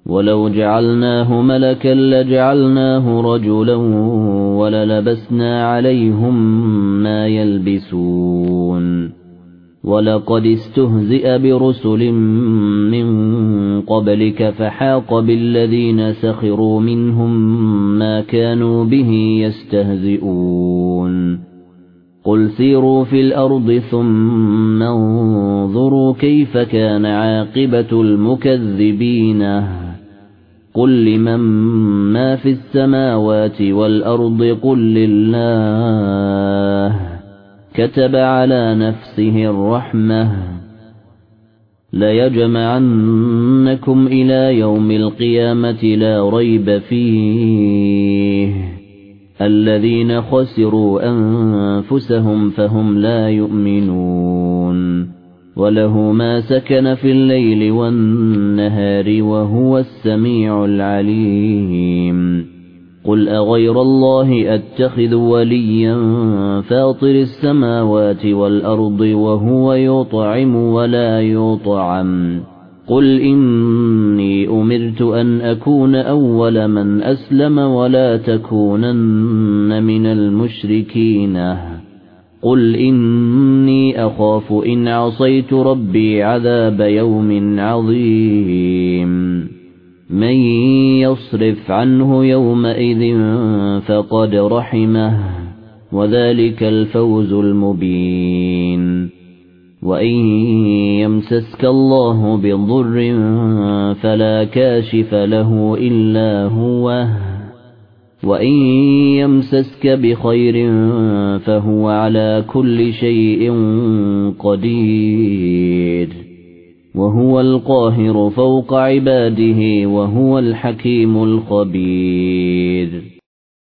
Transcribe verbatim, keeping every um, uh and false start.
ولو جعلناه ملكا لجعلناه رجلا وللبسنا عليهم ما يلبسون ولقد استهزئ برسل من قبلك فحاق بالذين سخروا منهم ما كانوا به يستهزئون قل سيروا في الأرض ثم انظروا كيف كان عاقبة المكذبين قل لمن ما في السماوات والأرض قل لله كتب على نفسه الرحمة ليجمعنكم إلى يوم القيامة لا ريب فيه الذين خسروا أنفسهم فهم لا يؤمنون وله ما سكن في الليل والنهار وهو السميع العليم قل أغير الله أتخذ وليا فاطر السماوات والأرض وهو يطعم ولا يطعم قل إني أمرت أن أكون أول من أسلم ولا تكونن من المشركين قل إني أخاف إن عصيت ربي عذاب يوم عظيم من يصرف عنه يومئذ فقد رحمه وذلك الفوز المبين وإن يمسسك الله بضر فلا كاشف له إلا هو وإن يمسسك بخير فهو على كل شيء قدير وهو القاهر فوق عباده وهو الحكيم الخبير